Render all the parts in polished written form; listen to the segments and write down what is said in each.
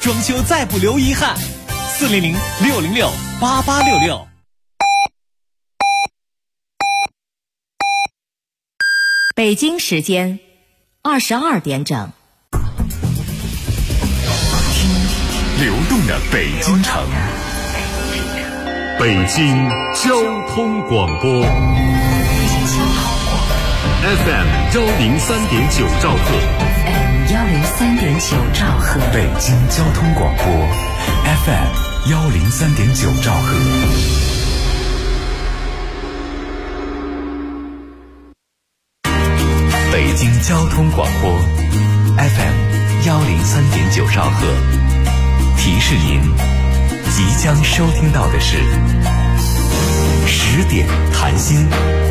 装修再不留遗憾，400-606-8866。 北京时间22点整。 流动的北京城，北京交通广播 FM 103.9兆赫 103.9兆赫， 北京交通广播 FM 103.9兆赫。北京交通广播 FM 103.9兆赫。提示您，即将收听到的是10点谈心。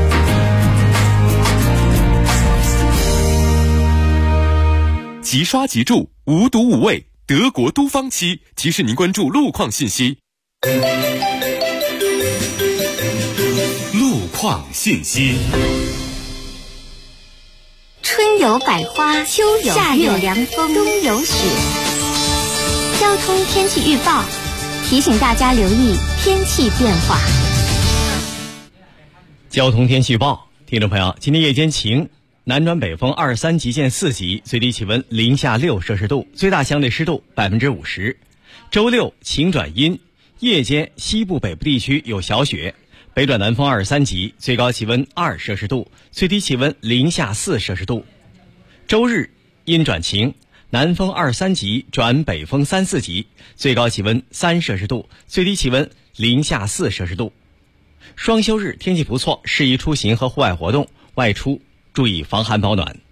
即刷即住，无毒无味，德国都方漆提示您关注路况信息。路况信息。 春有百花，秋有夏有凉风，冬有雪。交通天气预报提醒大家留意天气变化。 交通天气预报，听众朋友，今天夜间晴，南转北风23级见4级，最低气温零下6摄氏度，最大相对湿度50%。周六晴转阴，夜间西部北部地区有小雪，北转南风23级，最高气温2摄氏度，最低气温零下4摄氏度。周日阴转晴，南风23级转北风3、4级，最高气温3摄氏度，最低气温零下4摄氏度。双休日天气不错，适宜出行和户外活动，外出注意防寒保暖。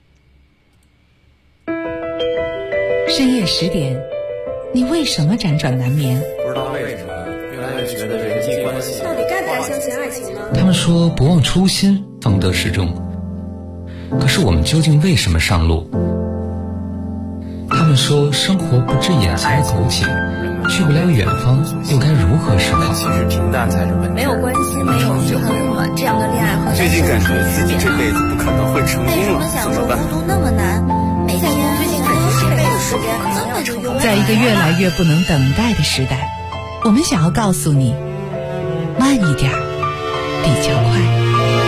深夜10点，你为什么辗转难眠？ 不知道为什么，越来越觉得人际关系到底该不该相信爱情呢？ 他们说不忘初心，方得始终。可是我们究竟为什么上路？他们说生活不止眼前的苟且，去不了远方，又该如何是好？ 其实平淡才是本质。 没有关系，没有遗憾，这样的恋爱和最近感觉自己这辈子不可能会成功了，怎么办？ 孤独那么难，每天最近感觉这辈子时间可能要成功。 在一个越来越不能等待的时代，我们想要告诉你，慢一点，比较快。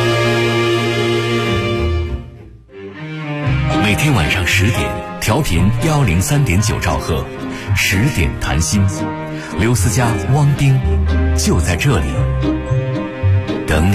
每天晚上10点，调频103.9兆赫，10点谈心，刘思佳、汪冰就在这里等你。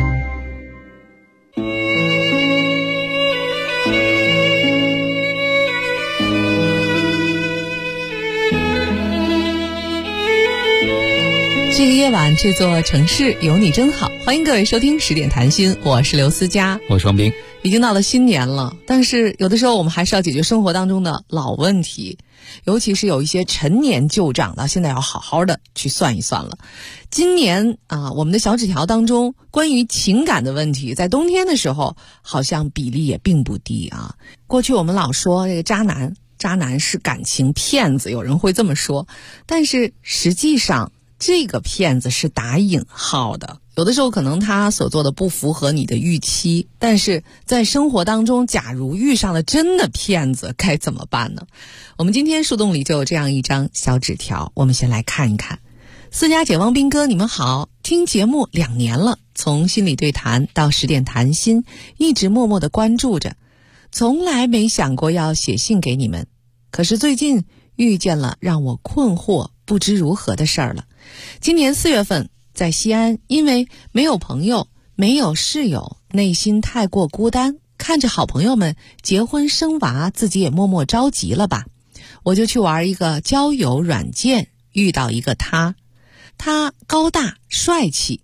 这个夜晚，这座城市有你真好。欢迎各位收听10点谈心，我是刘思佳， 我是汪冰。 已经到了新年了，但是有的时候我们还是要解决生活当中的老问题，尤其是有一些陈年旧账的，现在要好好的去算一算了。今年我们的小纸条当中关于情感的问题，在冬天的时候好像比例也并不低啊。过去我们老说这个渣男是感情骗子，有人会这么说，但是实际上这个骗子是打引号的，有的时候可能他所做的不符合你的预期，但是在生活当中，假如遇上了真的骗子，该怎么办呢？我们今天树洞里就有这样一张小纸条，我们先来看一看。思佳姐、汪斌哥，你们好，听节目2年了，从心理对谈到10点谈心，一直默默地关注着，从来没想过要写信给你们，可是最近遇见了让我困惑不知如何的事儿了。今年4月份在西安，因为没有朋友，没有室友，内心太过孤单，看着好朋友们结婚生娃，自己也默默着急了吧，我就去玩一个交友软件，遇到一个他高大帅气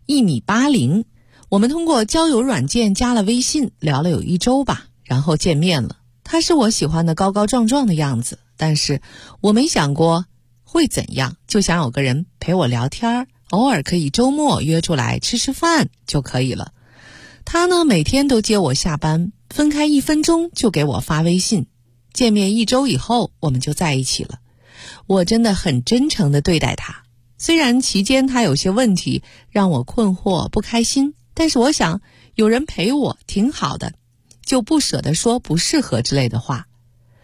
，1.80米，我们通过交友软件加了微信，聊了有1周吧，然后见面了。他是我喜欢的高高壮壮的样子，但是我没想过会怎样，就想有个人陪我聊天，偶尔可以周末约出来吃吃饭就可以了。他呢，每天都接我下班，分开1分钟就给我发微信，见面1周以后我们就在一起了。我真的很真诚地对待他，虽然期间他有些问题让我困惑不开心，但是我想有人陪我挺好的，就不舍得说不适合之类的话。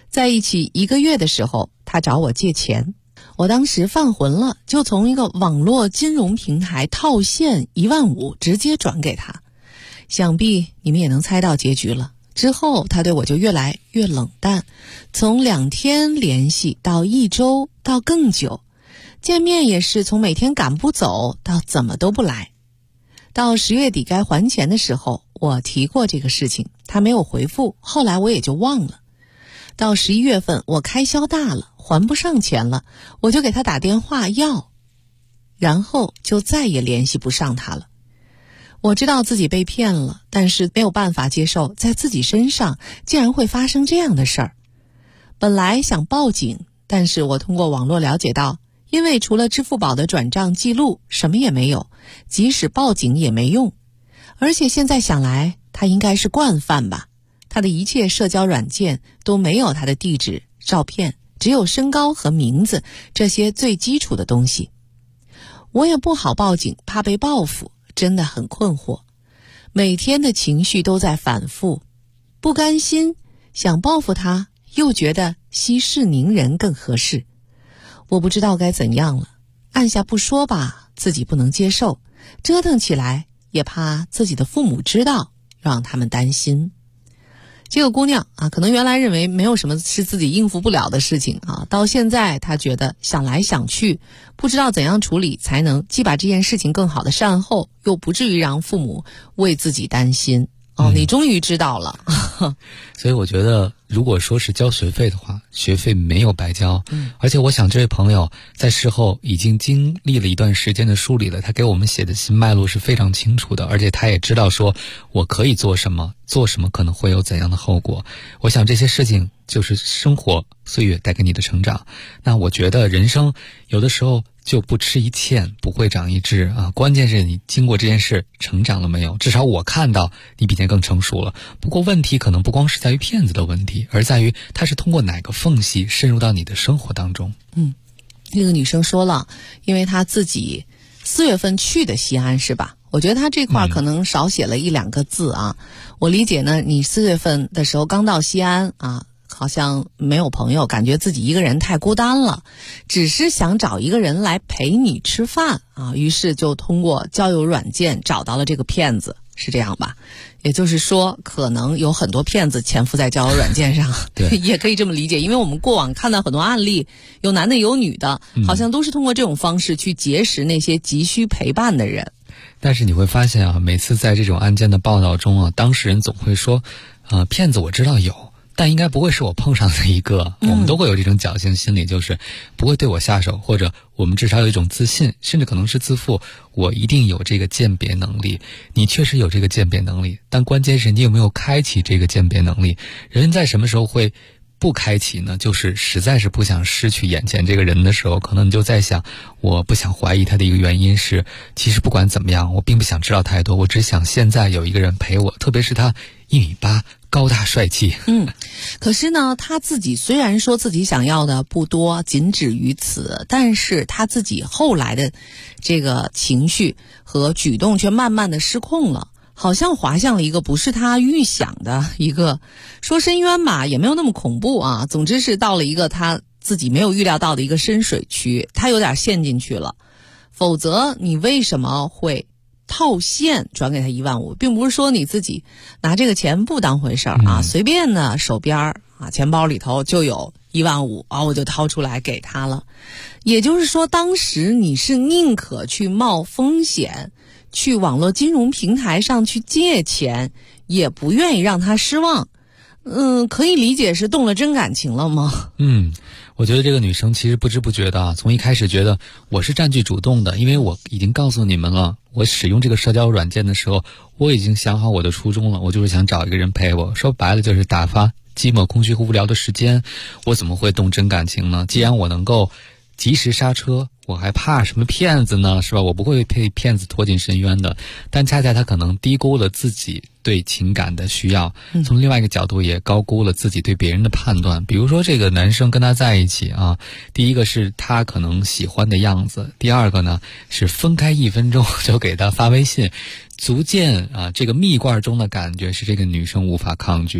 在一起1个月的时候，他找我借钱，我当时犯浑了，就从一个网络金融平台套现15000直接转给他。想必你们也能猜到结局了。之后他对我就越来越冷淡，从2天联系到1周到更久，见面也是从每天赶不走到怎么都不来。到10月底该还钱的时候，我提过这个事情，他没有回复，后来我也就忘了。到11月份我开销大了，还不上钱了，我就给他打电话要，然后就再也联系不上他了。我知道自己被骗了，但是没有办法接受在自己身上竟然会发生这样的事儿。本来想报警，但是我通过网络了解到，因为除了支付宝的转账记录什么也没有，即使报警也没用。而且现在想来，他应该是惯犯吧，他的一切社交软件都没有他的地址、照片，只有身高和名字，这些最基础的东西。我也不好报警，怕被报复，真的很困惑。每天的情绪都在反复，不甘心，想报复他，又觉得息事宁人更合适。我不知道该怎样了，按下不说吧，自己不能接受，折腾起来也怕自己的父母知道，让他们担心。这个姑娘啊，可能原来认为没有什么是自己应付不了的事情啊，到现在她觉得想来想去，不知道怎样处理才能既把这件事情更好的善后，又不至于让父母为自己担心。你终于知道了。 所以我觉得如果说是交学费的话，学费没有白交。而且我想这位朋友在事后已经经历了一段时间的梳理了，他给我们写的信脉络是非常清楚的，而且他也知道说我可以做什么，做什么可能会有怎样的后果。我想这些事情就是生活岁月带给你的成长。那我觉得人生有的时候就不吃一堑不会长一智啊，关键是你经过这件事成长了没有。至少我看到你比前更成熟了。不过问题可能不光是在于骗子的问题，而在于它是通过哪个缝隙渗入到你的生活当中。 那个女生说了，因为她自己4月份去的西安是吧？我觉得她这块可能少写了1-2个字啊。我理解呢，你4月份的时候刚到西安啊，好像没有朋友，感觉自己一个人太孤单了，只是想找一个人来陪你吃饭啊，于是就通过交友软件找到了这个骗子，是这样吧？也就是说，可能有很多骗子潜伏在交友软件上， 对， 也可以这么理解。因为我们过往看到很多案例，有男的有女的，好像都是通过这种方式去结识那些急需陪伴的人。 但是你会发现啊，每次在这种案件的报道中啊，当事人总会说，骗子我知道有，但应该不会是我碰上的一个。我们都会有这种侥幸心理，就是不会对我下手，或者我们至少有一种自信，甚至可能是自负，我一定有这个鉴别能力。你确实有这个鉴别能力，但关键是你有没有开启这个鉴别能力。人在什么时候会不开启呢？就是实在是不想失去眼前这个人的时候，可能你就在想，我不想怀疑他的一个原因是，其实不管怎么样，我并不想知道太多，我只想现在有一个人陪我，特别是他1.8米，高大帅气。 可是呢，他自己虽然说自己想要的不多，仅止于此，但是他自己后来的这个情绪和举动却慢慢的失控了，好像滑向了一个不是他预想的一个，说深渊吧也没有那么恐怖啊，总之是到了一个他自己没有预料到的一个深水区，他有点陷进去了。否则你为什么会套现转给他15000，并不是说你自己拿这个钱不当回事儿啊，随便呢手边啊钱包里头就有15000啊，我就掏出来给他了。也就是说，当时你是宁可去冒风险，去网络金融平台上去借钱，也不愿意让他失望。可以理解是动了真感情了吗？ 我觉得这个女生其实不知不觉的啊，从一开始觉得我是占据主动的，因为我已经告诉你们了，我使用这个社交软件的时候，我已经想好我的初衷了，我就是想找一个人陪我，说白了就是打发寂寞、空虚和无聊的时间。我怎么会动真感情呢？既然我能够及时刹车，我还怕什么骗子呢？是吧？我不会被骗子拖进深渊的。但恰恰他可能低估了自己对情感的需要，从另外一个角度也高估了自己对别人的判断。比如说这个男生跟他在一起啊，第一个是他可能喜欢的样子，第二个呢是分开1分钟就给他发微信，足见啊这个蜜罐中的感觉是这个女生无法抗拒的。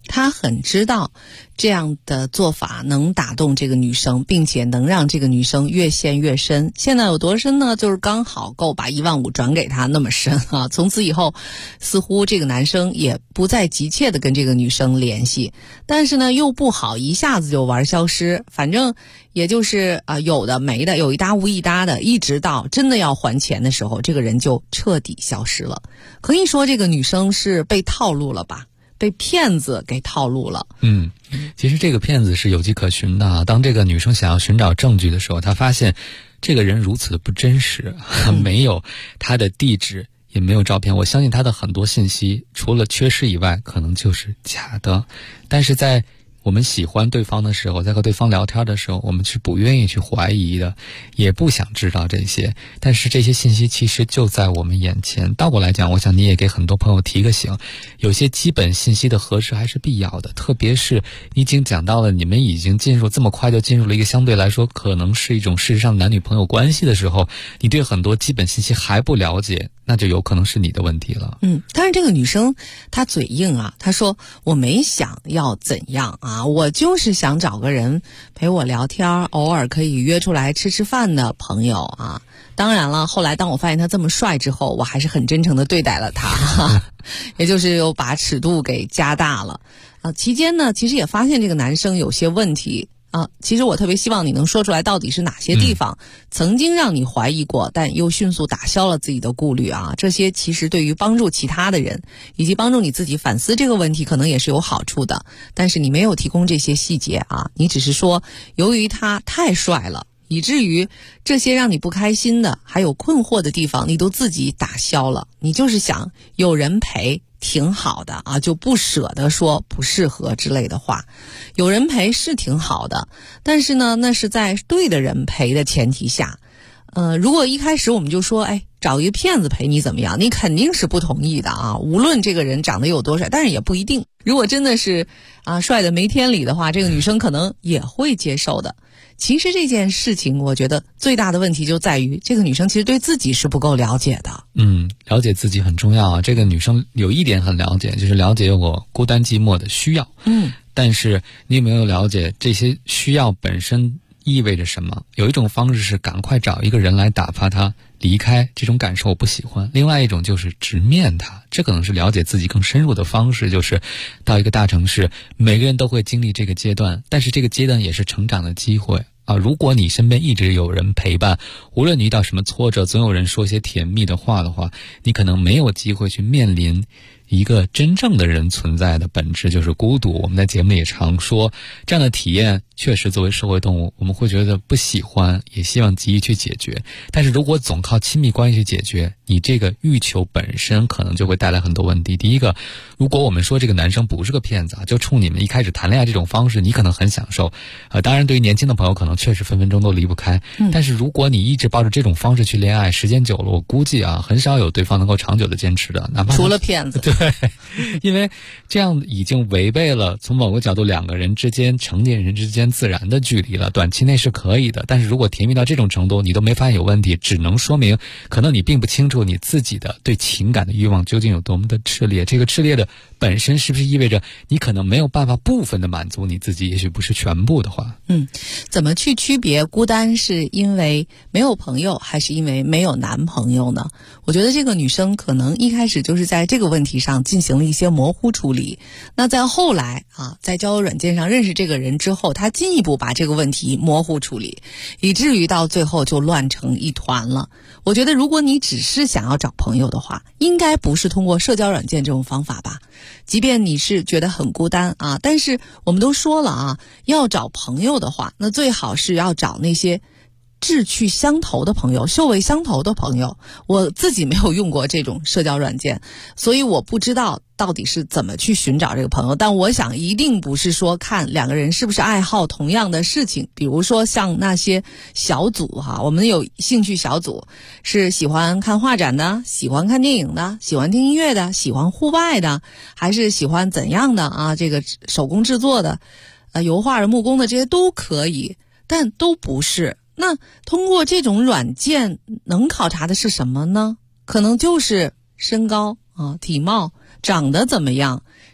他很知道这样的做法能打动这个女生，并且能让这个女生越陷越深。现在有多深呢？就是刚好够把15000转给他那么深啊！从此以后，似乎这个男生也不再急切的跟这个女生联系，但是呢又不好一下子就玩消失，反正也就是有的没的，有一搭无一搭的，一直到真的要还钱的时候，这个人就彻底消失了。可以说这个女生是被套路了吧？被骗子给套路了。 其实这个骗子是有迹可循的啊。当这个女生想要寻找证据的时候，她发现这个人如此的不真实，没有他的地址，也没有照片。我相信他的很多信息除了缺失以外，可能就是假的。但是在我们喜欢对方的时候，在和对方聊天的时候，我们是不愿意去怀疑的，也不想知道这些。但是这些信息其实就在我们眼前。倒过来讲，我想你也给很多朋友提个醒，有些基本信息的核实还是必要的。特别是你已经讲到了你们已经这么快就进入了一个相对来说可能是一种事实上男女朋友关系的时候，你对很多基本信息还不了解，那就有可能是你的问题了。 但是这个女生她嘴硬啊，她说我没想要怎样啊，我就是想找个人陪我聊天，偶尔可以约出来吃吃饭的朋友啊。当然了，后来当我发现他这么帅之后，我还是很真诚的对待了他也就是又把尺度给加大了期间呢，其实也发现这个男生有些问题其实我特别希望你能说出来到底是哪些地方曾经让你怀疑过，但又迅速打消了自己的顾虑啊。这些其实对于帮助其他的人以及帮助你自己反思这个问题可能也是有好处的，但是你没有提供这些细节啊，你只是说由于他太帅了，以至于这些让你不开心的还有困惑的地方你都自己打消了，你就是想有人陪挺好的啊，就不舍得说不适合之类的话。有人陪是挺好的，但是呢，那是在对的人陪的前提下。如果一开始我们就说，找一个骗子陪你怎么样？你肯定是不同意的啊。无论这个人长得有多帅，但是也不一定。如果真的是帅的没天理的话，这个女生可能也会接受的。其实这件事情，我觉得最大的问题就在于这个女生其实对自己是不够了解的。 了解自己很重要啊。这个女生有一点很了解，就是了解我孤单寂寞的需要。但是你有没有了解这些需要本身意味着什么？有一种方式是赶快找一个人来打发他离开，这种感受我不喜欢。另外一种就是直面他，这可能是了解自己更深入的方式，就是到一个大城市，每个人都会经历这个阶段，但是这个阶段也是成长的机会啊。如果你身边一直有人陪伴，无论你遇到什么挫折，总有人说些甜蜜的话的话，你可能没有机会去面临一个真正的人存在的本质，就是孤独。我们在节目里也常说，这样的体验确实作为社会动物，我们会觉得不喜欢，也希望急于去解决。但是如果总靠亲密关系去解决，你这个欲求本身可能就会带来很多问题。第一个，如果我们说这个男生不是个骗子就冲你们一开始谈恋爱这种方式，你可能很享受当然对于年轻的朋友可能确实分分钟都离不开但是如果你一直抱着这种方式去恋爱，时间久了，我估计很少有对方能够长久的坚持的，哪怕除了骗子。 对，因为这样已经违背了从某个角度两个人之间，成年人之间自然的距离了。短期内是可以的，但是如果甜蜜到这种程度你都没发现有问题，只能说明可能你并不清楚你自己的对情感的欲望究竟有多么的炽烈。这个炽烈的本身是不是意味着你可能没有办法部分的满足你自己，也许不是全部的话。 怎么去区别孤单是因为没有朋友还是因为没有男朋友呢？我觉得这个女生可能一开始就是在这个问题上进行了一些模糊处理，那在后来在交友软件上认识这个人之后，她进一步把这个问题模糊处理，以至于到最后就乱成一团了。我觉得如果你只是想要找朋友的话，应该不是通过社交软件这种方法吧。即便你是觉得很孤单但是我们都说了要找朋友的话，那最好是要找那些志趣相投的朋友，臭味相投的朋友。我自己没有用过这种社交软件，所以我不知道到底是怎么去寻找这个朋友，但我想一定不是说看两个人是不是爱好同样的事情，比如说像那些小组我们有兴趣小组，是喜欢看画展的，喜欢看电影的，喜欢听音乐的，喜欢户外的，还是喜欢怎样的这个手工制作的油画的、木工的，这些都可以，但都不是。那通过这种软件能考察的是什么呢？可能就是身高体貌，长得怎么样，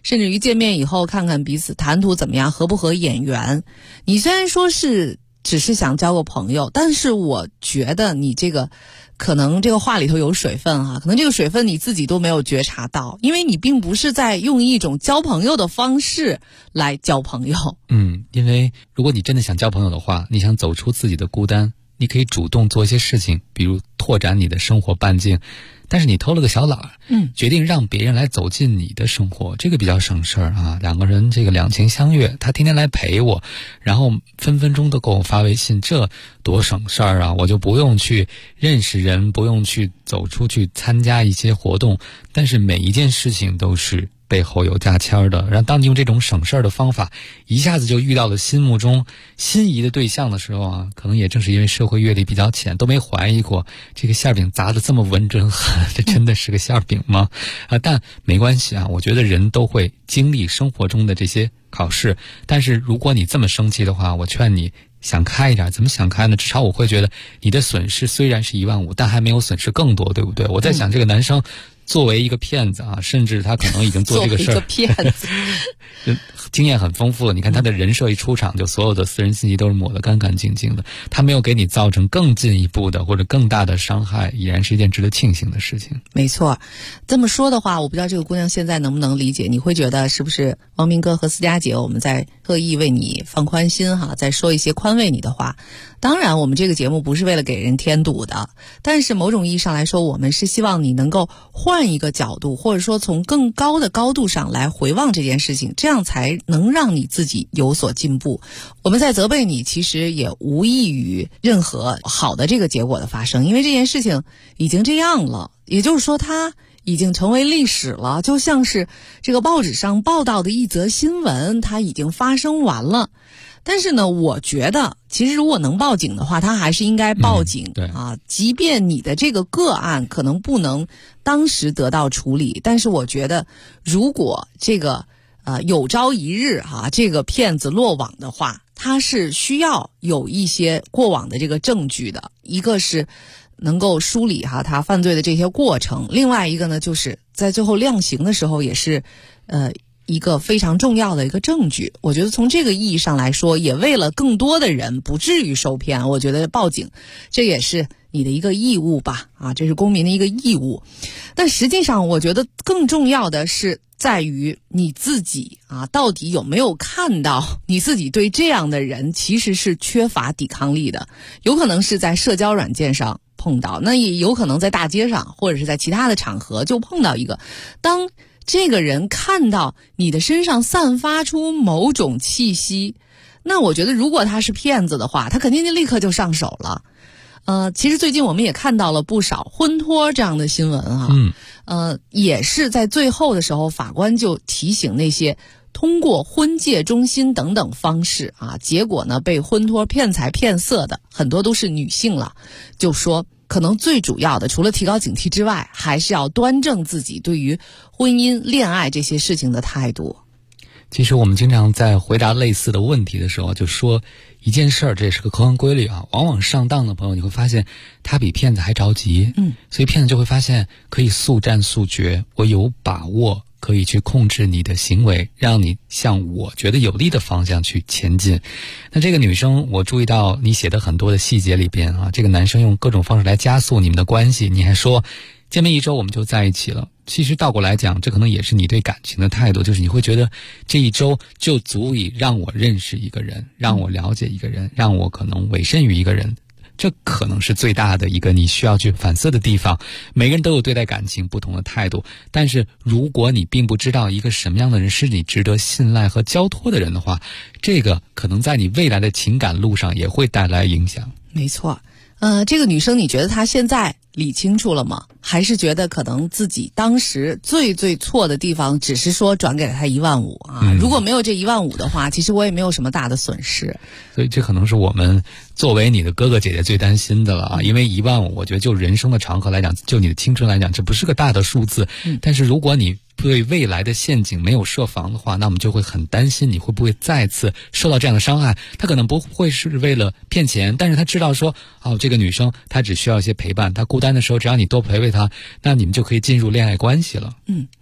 甚至于见面以后看看彼此谈吐怎么样，合不合眼缘。你虽然说是只是想交个朋友，但是我觉得你这个可能这个话里头有水分啊，可能这个水分你自己都没有觉察到，因为你并不是在用一种交朋友的方式来交朋友。 因为如果你真的想交朋友的话，你想走出自己的孤单，你可以主动做一些事情，比如拓展你的生活半径。但是你偷了个小懒儿，决定让别人来走进你的生活，这个比较省事儿啊。两个人这个两情相悦，他天天来陪我，然后分分钟都给我发微信，这多省事儿啊！我就不用去认识人，不用去走出去参加一些活动，但是每一件事情都是背后有价签的。然后当你用这种省事儿的方法一下子就遇到了心目中心仪的对象的时候啊，可能也正是因为社会阅历比较浅，都没怀疑过这个馅饼砸得这么稳准狠，这真的是个馅饼吗？但没关系啊，我觉得人都会经历生活中的这些考试，但是如果你这么生气的话，我劝你想开一点。怎么想开呢？至少我会觉得你的损失虽然是15000，但还没有损失更多，对不对？我在想这个男生作为一个骗子啊，甚至他可能已经做这个事儿， 作为一个骗子经验很丰富了。你看他的人设一出场，就所有的私人信息都是抹得干干净净的，他没有给你造成更进一步的或者更大的伤害，已然是一件值得庆幸的事情。 没错，这么说的话，我不知道这个姑娘现在能不能理解。你会觉得是不是汪明哥和思佳姐我们在特意为你放宽心哈，在说一些宽慰你的话？当然我们这个节目不是为了给人添堵的，但是某种意义上来说，我们是希望你能够换一个角度，或者说从更高的高度上来回望这件事情，这样才能让你自己有所进步。我们在责备你，其实也无异于任何好的这个结果的发生，因为这件事情已经这样了，也就是说它已经成为历史了，就像是这个报纸上报道的一则新闻，它已经发生完了。但是呢，我觉得其实如果能报警的话，他还是应该报警， 对啊，即便你的这个个案可能不能当时得到处理，但是我觉得如果这个有朝一日这个骗子落网的话，他是需要有一些过往的这个证据的，一个是能够梳理他犯罪的这些过程，另外一个呢就是在最后量刑的时候也是一个非常重要的一个证据。我觉得从这个意义上来说，也为了更多的人不至于受骗，我觉得报警这也是你的一个义务吧，这是公民的一个义务。但实际上我觉得更重要的是在于你自己到底有没有看到你自己对这样的人其实是缺乏抵抗力的。有可能是在社交软件上碰到，那也有可能在大街上或者是在其他的场合就碰到一个，当这个人看到你的身上散发出某种气息，那我觉得如果他是骗子的话，他肯定就立刻就上手了。其实最近我们也看到了不少婚托这样的新闻也是在最后的时候，法官就提醒那些通过婚介中心等等方式结果呢被婚托骗财骗色的很多都是女性了，就说可能最主要的除了提高警惕之外，还是要端正自己对于婚姻恋爱这些事情的态度。 其实我们经常在回答类似的问题的时候就说一件事儿，这也是个客观规律往往上当的朋友你会发现他比骗子还着急，所以骗子就会发现可以速战速决，我有把握可以去控制你的行为，让你向我觉得有利的方向去前进。那这个女生，我注意到你写的很多的细节里边这个男生用各种方式来加速你们的关系，你还说见面1周我们就在一起了。其实倒过来讲，这可能也是你对感情的态度，就是你会觉得这1周就足以让我认识一个人，让我了解一个人，让我可能委身于一个人。这可能是最大的一个你需要去反思的地方。每个人都有对待感情不同的态度，但是如果你并不知道一个什么样的人是你值得信赖和交托的人的话，这个可能在你未来的情感路上也会带来影响。 没错。这个女生你觉得她现在理清楚了吗？还是觉得可能自己当时最错的地方只是说转给了她15000如果没有这15000的话，其实我也没有什么大的损失。 所以这可能是我们作为你的哥哥姐姐最担心的了因为15000我觉得就人生的长河来讲，就你的青春来讲，这不是个大的数字但是如果你对未来的陷阱没有设防的话，那我们就会很担心你会不会再次受到这样的伤害。他可能不会是为了骗钱，但是他知道说这个女生她只需要一些陪伴，她孤单的时候只要你多陪陪她，那你们就可以进入恋爱关系了。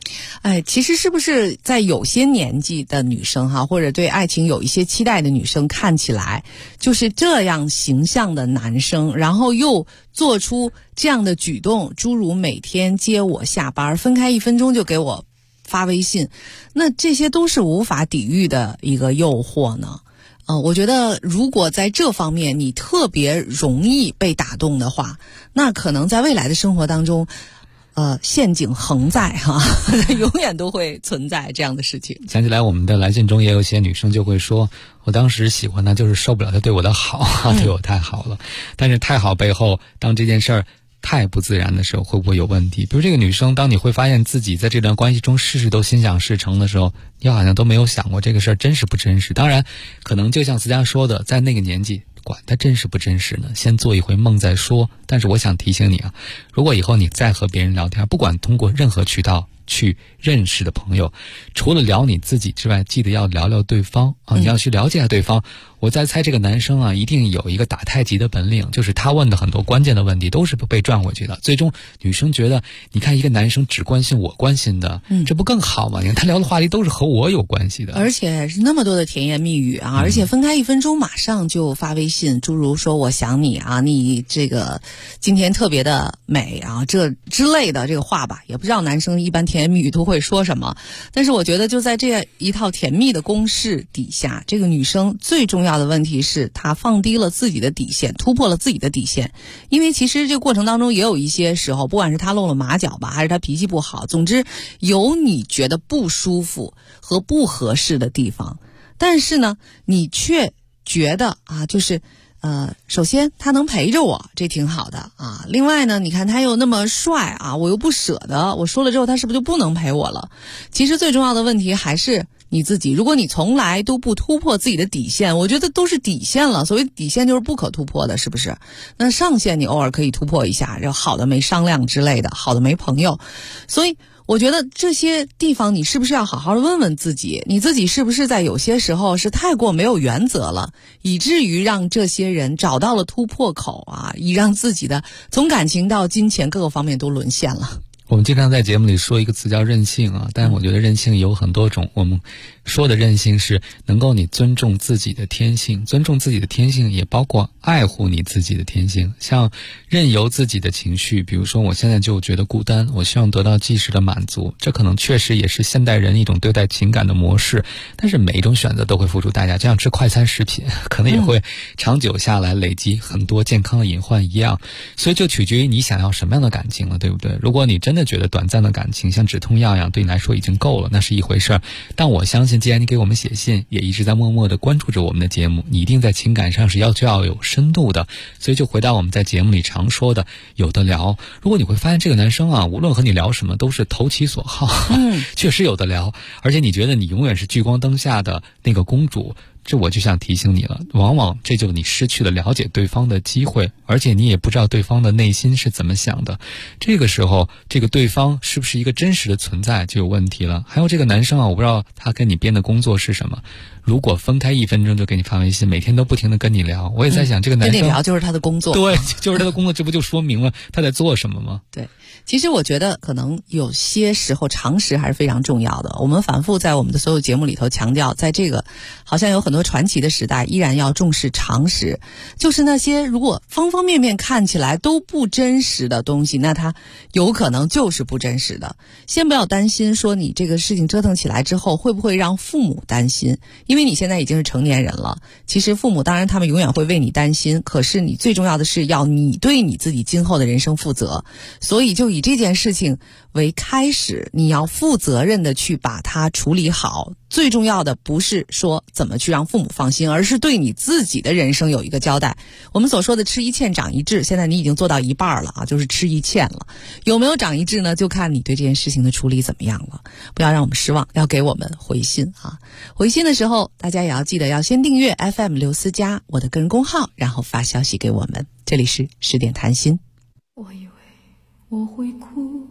其实是不是在有些年纪的女生哈，或者对爱情有一些期待的女生，看起来就是这样形象的男生，然后又做出这样的举动，诸如每天接我下班，分开1分钟就给我发微信，那这些都是无法抵御的一个诱惑呢？我觉得如果在这方面你特别容易被打动的话，那可能在未来的生活当中陷阱横在哈，永远都会存在这样的事情。 想起来我们的来信中也有些女生就会说，我当时喜欢他就是受不了他对我的好，对我太好了。但是太好背后，当这件事儿太不自然的时候，会不会有问题？比如这个女生，当你会发现自己在这段关系中事事都心想事成的时候，你好像都没有想过这个事儿真实不真实。当然可能就像思佳说的，在那个年纪管它真实不真实呢，先做一回梦再说。但是我想提醒你啊，如果以后你再和别人聊天，不管通过任何渠道去认识的朋友，除了聊你自己之外，记得要聊聊对方啊，你要去了解下对方。我在猜这个男生啊，一定有一个打太极的本领，就是他问的很多关键的问题都是被转回去的。最终女生觉得，你看一个男生只关心我关心的，这不更好吗？你看他聊的话题都是和我有关系的， 而且是那么多的甜言蜜语啊，而且分开1分钟马上就发微信，诸如说我想你啊，你这个今天特别的美啊，这之类的这个话吧，也不知道男生一般甜言蜜语都会说什么。但是我觉得就在这一套甜蜜的公式底下，这个女生最重要的问题是她放低了自己的底线，突破了自己的底线。因为其实这个过程当中也有一些时候，不管是她露了马脚吧，还是她脾气不好，总之有你觉得不舒服和不合适的地方，但是呢你却觉得啊，就是首先他能陪着我，这挺好的啊。另外呢，你看他又那么帅啊，我又不舍得，我说了之后他是不是就不能陪我了？其实最重要的问题还是你自己。如果你从来都不突破自己的底线，我觉得都是底线了。所谓底线就是不可突破的，是不是？那上限你偶尔可以突破一下，就好的没商量之类的，好的没朋友。所以我觉得这些地方你是不是要好好的问问自己，你自己是不是在有些时候是太过没有原则了，以至于让这些人找到了突破口啊，以让自己的从感情到金钱各个方面都沦陷了。 我们经常在节目里说一个词叫任性啊，但是我觉得任性有很多种。我们说的任性是能够你尊重自己的天性，尊重自己的天性也包括爱护你自己的天性。像任由自己的情绪，比如说我现在就觉得孤单，我希望得到即时的满足，这可能确实也是现代人一种对待情感的模式。但是每一种选择都会付出代价，就像吃快餐食品可能也会长久下来累积很多健康的隐患一样。所以就取决于你想要什么样的感情了，对不对？如果你真的觉得短暂的感情像止痛药一样对你来说已经够了，那是一回事儿。但我相信既然你给我们写信，也一直在默默地关注着我们的节目，你一定在情感上是要有深度的。所以就回到我们在节目里常说的有的聊。如果你会发现这个男生啊，无论和你聊什么都是投其所好，确实有的聊，而且你觉得你永远是聚光灯下的那个公主，这我就想提醒你了，往往这就你失去了了解对方的机会，而且你也不知道对方的内心是怎么想的。这个时候这个对方是不是一个真实的存在就有问题了。还有这个男生啊，我不知道他跟你编的工作是什么，如果分开1分钟就给你发微信，每天都不停地跟你聊，我也在想这个男生跟你聊就是他的工作。 对，就是他的工作，这不就说明了他在做什么吗？ 对，其实我觉得可能有些时候常识还是非常重要的。我们反复在我们的所有节目里头强调，在这个好像有很多传奇的时代，依然要重视常识。就是那些如果方方面面看起来都不真实的东西，那它有可能就是不真实的。先不要担心说你这个事情折腾起来之后会不会让父母担心，因为你现在已经是成年人了。其实父母当然他们永远会为你担心，可是你最重要的是要你对你自己今后的人生负责。所以就以这件事情为开始，你要负责任的去把它处理好。最重要的不是说怎么去让父母放心，而是对你自己的人生有一个交代。我们所说的吃一堑长一智，现在你已经做到一半了啊，就是吃一堑了。有没有长一智呢？就看你对这件事情的处理怎么样了。不要让我们失望，要给我们回信啊！回信的时候大家也要记得要先订阅 FM 刘思佳我的个人公号，然后发消息给我们。这里是10点谈心。 我以为我会哭，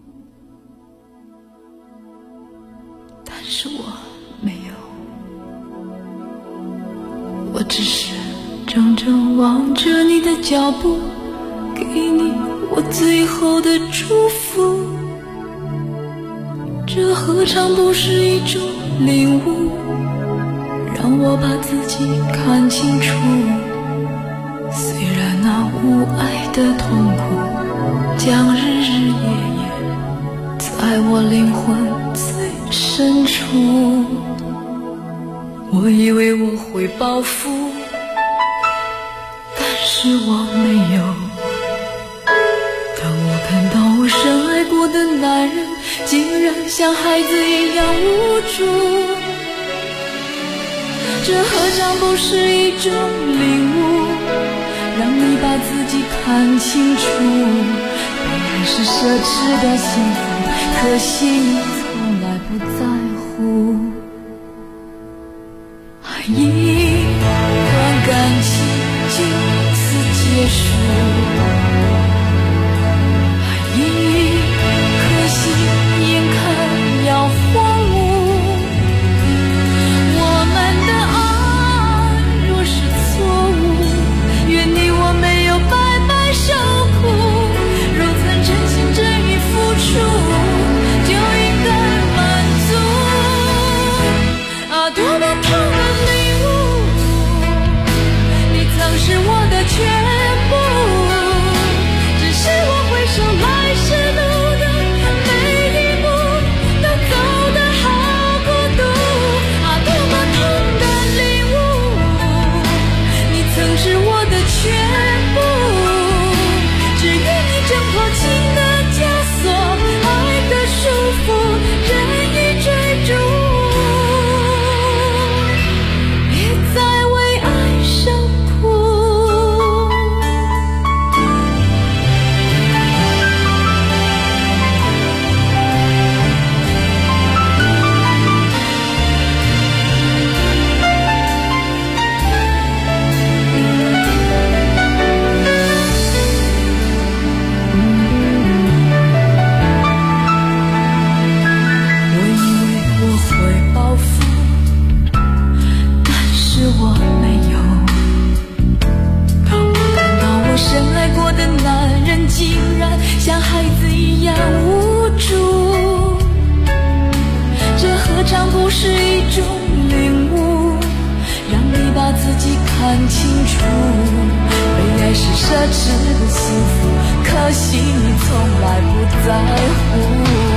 但是我没有，我只是怔怔望着你的脚步，给你我最后的祝福。 这何尝不是一种领悟，让我把自己看清楚。虽然那无爱的痛苦将日日夜夜在我灵魂最深处，我以为我会报复，但是我没有。当我看到我深爱过的男人竟然像孩子一样无助，这何尝不是一种领悟，让你把自己看清楚。被爱是奢侈的幸福，可惜你从来不在乎。一段感情就此结束，可惜眼看要荒芜。我们的爱若是错误，愿你我没有白白受苦。若曾真心真意付出，就应该满足。啊，多么痛的领悟，你曾是我的全部，只是我回首来时路的每一步都走得好孤独。啊，多么痛的领悟，你曾是我的全部，只愿你挣脱情的枷锁，爱的束缚任意追逐，别再为爱受苦。我以为我会报复，但是我没有。当我看到我深爱过的男人竟然像孩子一样无助，这何尝不是一种领悟，让你把自己看清楚。被爱是奢侈的幸福，可惜你从来不在乎。